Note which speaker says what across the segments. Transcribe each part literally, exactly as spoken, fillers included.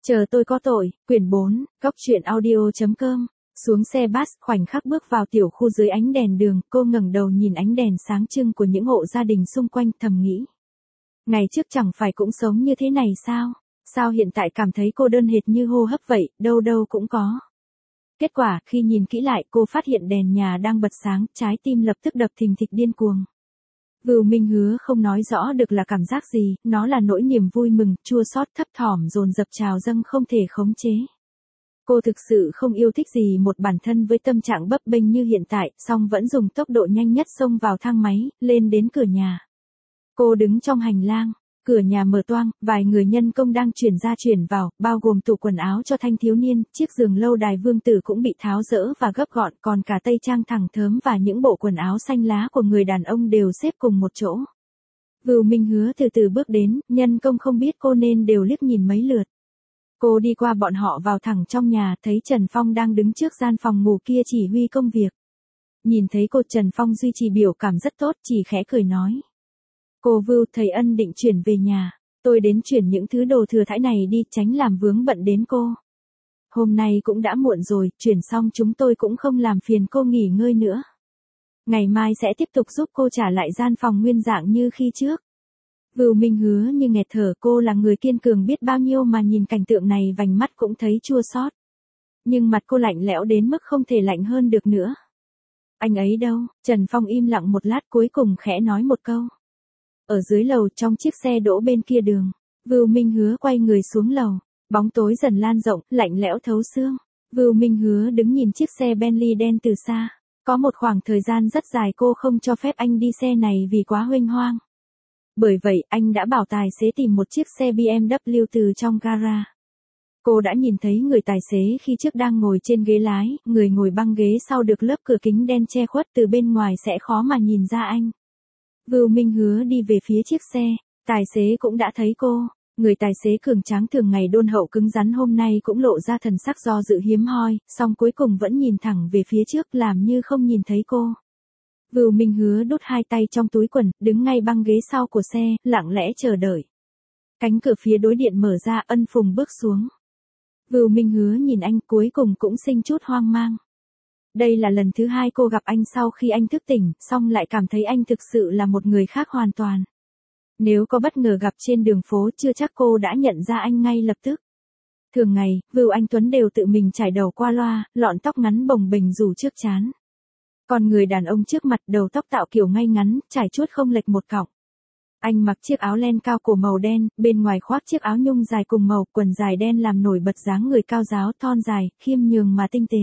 Speaker 1: Chờ tôi có tội, quyển bốn, góc truyện audio chấm com. Xuống xe bus, khoảnh khắc bước vào tiểu khu dưới ánh đèn đường, cô ngẩng đầu nhìn ánh đèn sáng trưng của những hộ gia đình xung quanh, thầm nghĩ. Ngày trước chẳng phải cũng sống như thế này sao? Sao hiện tại cảm thấy cô đơn hệt như hô hấp vậy, đâu đâu cũng có. Kết quả, khi nhìn kỹ lại, cô phát hiện đèn nhà đang bật sáng, trái tim lập tức đập thình thịch điên cuồng. Vưu Minh Hứa không nói rõ được là cảm giác gì, nó là nỗi niềm vui mừng, chua xót, thấp thỏm dồn dập trào dâng không thể khống chế. Cô thực sự không yêu thích gì một bản thân với tâm trạng bấp bênh như hiện tại, song vẫn dùng tốc độ nhanh nhất xông vào thang máy, lên đến cửa nhà. Cô đứng trong hành lang, cửa nhà mở toang, vài người nhân công đang chuyển ra chuyển vào, bao gồm tủ quần áo cho thanh thiếu niên, chiếc giường lâu đài vương tử cũng bị tháo dỡ và gấp gọn, còn cả tây trang thẳng thớm và những bộ quần áo xanh lá của người đàn ông đều xếp cùng một chỗ. Vưu Minh Hứa từ từ bước đến, nhân công không biết cô nên đều liếc nhìn mấy lượt. Cô đi qua bọn họ vào thẳng trong nhà, thấy Trần Phong đang đứng trước gian phòng ngủ kia chỉ huy công việc. Nhìn thấy cô, Trần Phong duy trì biểu cảm rất tốt, chỉ khẽ cười nói. Cô Vưu, thầy Ân định chuyển về nhà, tôi đến chuyển những thứ đồ thừa thãi này đi, tránh làm vướng bận đến cô. Hôm nay cũng đã muộn rồi, chuyển xong chúng tôi cũng không làm phiền cô nghỉ ngơi nữa. Ngày mai sẽ tiếp tục giúp cô trả lại gian phòng nguyên dạng như khi trước. Vưu Minh Hứa như nghẹt thở, cô là người kiên cường biết bao nhiêu mà nhìn cảnh tượng này vành mắt cũng thấy chua xót. Nhưng mặt cô lạnh lẽo đến mức không thể lạnh hơn được nữa. Anh ấy đâu? Trần Phong im lặng một lát cuối cùng khẽ nói một câu. Ở dưới lầu trong chiếc xe đỗ bên kia đường. Vưu Minh Hứa quay người xuống lầu. Bóng tối dần lan rộng, lạnh lẽo thấu xương. Vưu Minh Hứa đứng nhìn chiếc xe Bentley đen từ xa. Có một khoảng thời gian rất dài cô không cho phép anh đi xe này vì quá huênh hoang. Bởi vậy, anh đã bảo tài xế tìm một chiếc xe bê em vê từ trong gara. Cô đã nhìn thấy người tài xế khi trước đang ngồi trên ghế lái, người ngồi băng ghế sau được lớp cửa kính đen che khuất, từ bên ngoài sẽ khó mà nhìn ra anh. Vưu Minh Hứa đi về phía chiếc xe, tài xế cũng đã thấy cô. Người tài xế cường tráng thường ngày đôn hậu cứng rắn hôm nay cũng lộ ra thần sắc do dự hiếm hoi, song cuối cùng vẫn nhìn thẳng về phía trước làm như không nhìn thấy cô. Vưu Minh Hứa đút hai tay trong túi quần, đứng ngay băng ghế sau của xe, lặng lẽ chờ đợi. Cánh cửa phía đối diện mở ra, Ân Phùng bước xuống. Vưu Minh Hứa nhìn anh, cuối cùng cũng sinh chút hoang mang. Đây là lần thứ hai cô gặp anh sau khi anh thức tỉnh, song lại cảm thấy anh thực sự là một người khác hoàn toàn. Nếu có bất ngờ gặp trên đường phố chưa chắc cô đã nhận ra anh ngay lập tức. Thường ngày, Vưu Anh Tuấn đều tự mình chải đầu qua loa, lọn tóc ngắn bồng bềnh rủ trước trán. Còn người đàn ông trước mặt đầu tóc tạo kiểu ngay ngắn, trải chuốt không lệch một cọng. Anh mặc chiếc áo len cao cổ màu đen, bên ngoài khoác chiếc áo nhung dài cùng màu, quần dài đen làm nổi bật dáng người cao ráo thon dài, khiêm nhường mà tinh tế.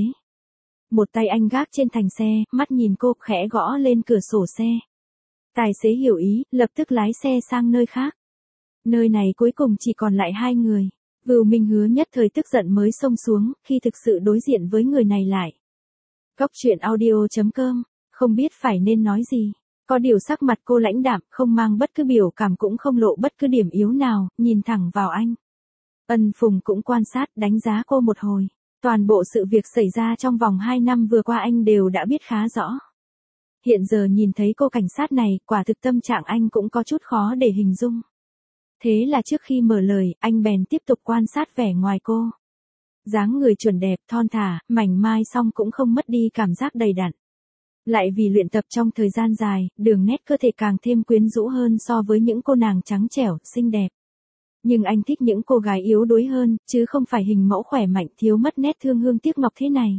Speaker 1: Một tay anh gác trên thành xe, mắt nhìn cô, khẽ gõ lên cửa sổ xe. Tài xế hiểu ý, lập tức lái xe sang nơi khác. Nơi này cuối cùng chỉ còn lại hai người. Vưu Minh Hứa nhất thời tức giận mới xông xuống, khi thực sự đối diện với người này lại. Góc truyện audio chấm com, không biết phải nên nói gì. Có điều sắc mặt cô lãnh đạm, không mang bất cứ biểu cảm cũng không lộ bất cứ điểm yếu nào, nhìn thẳng vào anh. Ân Phùng cũng quan sát, đánh giá cô một hồi. Toàn bộ sự việc xảy ra trong vòng hai năm vừa qua anh đều đã biết khá rõ. Hiện giờ nhìn thấy cô cảnh sát này, quả thực tâm trạng anh cũng có chút khó để hình dung. Thế là trước khi mở lời, anh bèn tiếp tục quan sát vẻ ngoài cô. Dáng người chuẩn đẹp, thon thả, mảnh mai song cũng không mất đi cảm giác đầy đặn. Lại vì luyện tập trong thời gian dài, đường nét cơ thể càng thêm quyến rũ hơn so với những cô nàng trắng trẻo, xinh đẹp. Nhưng anh thích những cô gái yếu đuối hơn, chứ không phải hình mẫu khỏe mạnh thiếu mất nét thương hương tiếc ngọc thế này.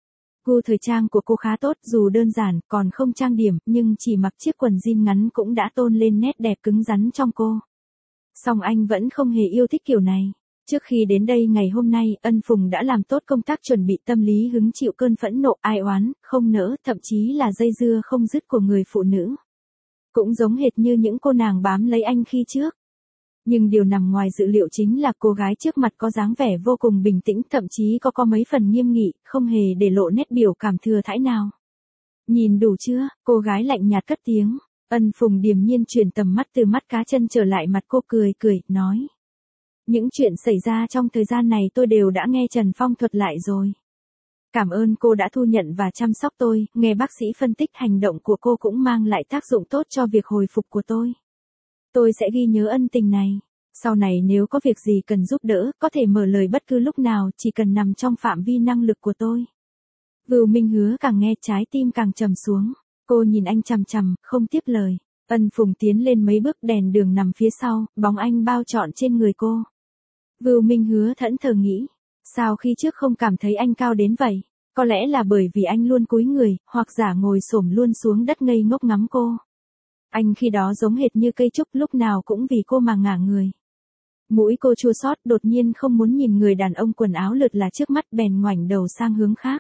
Speaker 1: Gu thời trang của cô khá tốt, dù đơn giản, còn không trang điểm, nhưng chỉ mặc chiếc quần jean ngắn cũng đã tôn lên nét đẹp cứng rắn trong cô. Song anh vẫn không hề yêu thích kiểu này. Trước khi đến đây ngày hôm nay, Ân Phùng đã làm tốt công tác chuẩn bị tâm lý hứng chịu cơn phẫn nộ, ai oán, không nỡ, thậm chí là dây dưa không dứt của người phụ nữ. Cũng giống hệt như những cô nàng bám lấy anh khi trước. Nhưng điều nằm ngoài dự liệu chính là cô gái trước mặt có dáng vẻ vô cùng bình tĩnh, thậm chí có có mấy phần nghiêm nghị, không hề để lộ nét biểu cảm thừa thãi nào. Nhìn đủ chưa? Cô gái lạnh nhạt cất tiếng. Ân Phùng điềm nhiên chuyển tầm mắt từ mắt cá chân trở lại mặt cô, cười cười, nói. Những chuyện xảy ra trong thời gian này tôi đều đã nghe Trần Phong thuật lại rồi. Cảm ơn cô đã thu nhận và chăm sóc tôi, nghe bác sĩ phân tích hành động của cô cũng mang lại tác dụng tốt cho việc hồi phục của tôi. Tôi sẽ ghi nhớ ân tình này. Sau này nếu có việc gì cần giúp đỡ, có thể mở lời bất cứ lúc nào, chỉ cần nằm trong phạm vi năng lực của tôi. Vưu Minh Hứa càng nghe trái tim càng trầm xuống. Cô nhìn anh chằm chằm, không tiếp lời. Ân Phùng tiến lên mấy bước, đèn đường nằm phía sau, bóng anh bao trọn trên người cô. Vưu Minh Hứa thẫn thờ nghĩ, sao khi trước không cảm thấy anh cao đến vậy? Có lẽ là bởi vì anh luôn cúi người, hoặc giả ngồi xổm luôn xuống đất ngây ngốc ngắm cô. Anh khi đó giống hệt như cây trúc, lúc nào cũng vì cô mà ngả người. Mũi cô chua xót, đột nhiên không muốn nhìn người đàn ông quần áo lượt là trước mắt, bèn ngoảnh đầu sang hướng khác.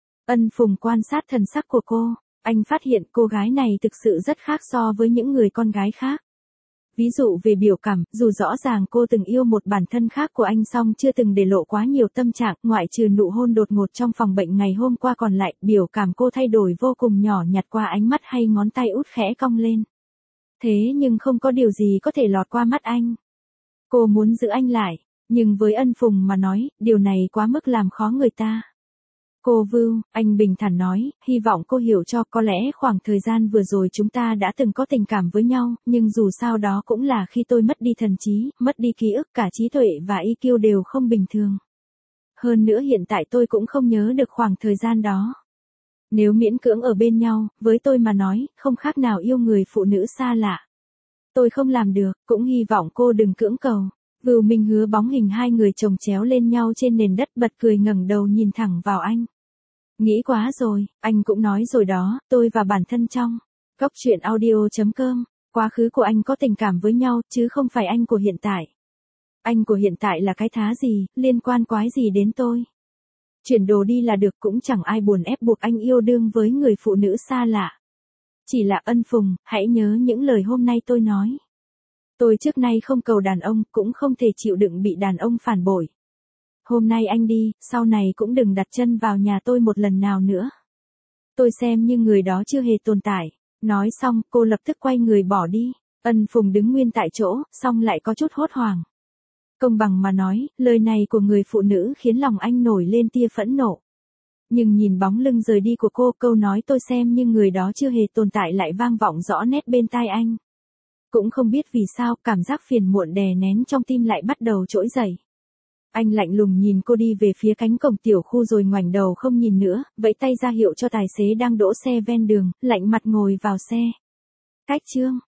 Speaker 1: Ân Phùng quan sát thần sắc của cô, anh phát hiện cô gái này thực sự rất khác so với những người con gái khác. Ví dụ về biểu cảm, dù rõ ràng cô từng yêu một bản thân khác của anh song chưa từng để lộ quá nhiều tâm trạng, ngoại trừ nụ hôn đột ngột trong phòng bệnh ngày hôm qua, còn lại, biểu cảm cô thay đổi vô cùng nhỏ nhặt qua ánh mắt hay ngón tay út khẽ cong lên. Thế nhưng không có điều gì có thể lọt qua mắt anh. Cô muốn giữ anh lại, nhưng với Ân Phùng mà nói, điều này quá mức làm khó người ta. Cô Vưu, anh bình thản nói, hy vọng cô hiểu cho, có lẽ khoảng thời gian vừa rồi chúng ta đã từng có tình cảm với nhau, nhưng dù sao đó cũng là khi tôi mất đi thần trí, mất đi ký ức, cả trí tuệ và i kiu đều không bình thường. Hơn nữa hiện tại tôi cũng không nhớ được khoảng thời gian đó. Nếu miễn cưỡng ở bên nhau, với tôi mà nói, không khác nào yêu người phụ nữ xa lạ. Tôi không làm được, cũng hy vọng cô đừng cưỡng cầu. Vưu Minh Hứa bóng hình hai người chồng chéo lên nhau trên nền đất, bật cười ngẩng đầu nhìn thẳng vào anh. Nghĩ quá rồi, anh cũng nói rồi đó, tôi và bản thân trong góc chuyện audio chấm com, quá khứ của anh có tình cảm với nhau, chứ không phải anh của hiện tại. Anh của hiện tại là cái thá gì, liên quan quái gì đến tôi. Chuyển đồ đi là được, cũng chẳng ai buồn ép buộc anh yêu đương với người phụ nữ xa lạ. Chỉ là Ân Phùng, hãy nhớ những lời hôm nay tôi nói. Tôi trước nay không cầu đàn ông, cũng không thể chịu đựng bị đàn ông phản bội. Hôm nay anh đi, sau này cũng đừng đặt chân vào nhà tôi một lần nào nữa. Tôi xem như người đó chưa hề tồn tại. Nói xong, cô lập tức quay người bỏ đi. Ân Phùng đứng nguyên tại chỗ, xong lại có chút hốt hoảng. Công bằng mà nói, lời này của người phụ nữ khiến lòng anh nổi lên tia phẫn nộ. Nhưng nhìn bóng lưng rời đi của cô, câu nói tôi xem như người đó chưa hề tồn tại lại vang vọng rõ nét bên tai anh. Cũng không biết vì sao, cảm giác phiền muộn đè nén trong tim lại bắt đầu trỗi dậy. Anh lạnh lùng nhìn cô đi về phía cánh cổng tiểu khu rồi ngoảnh đầu không nhìn nữa, vẫy tay ra hiệu cho tài xế đang đỗ xe ven đường, lạnh mặt ngồi vào xe. Cách chương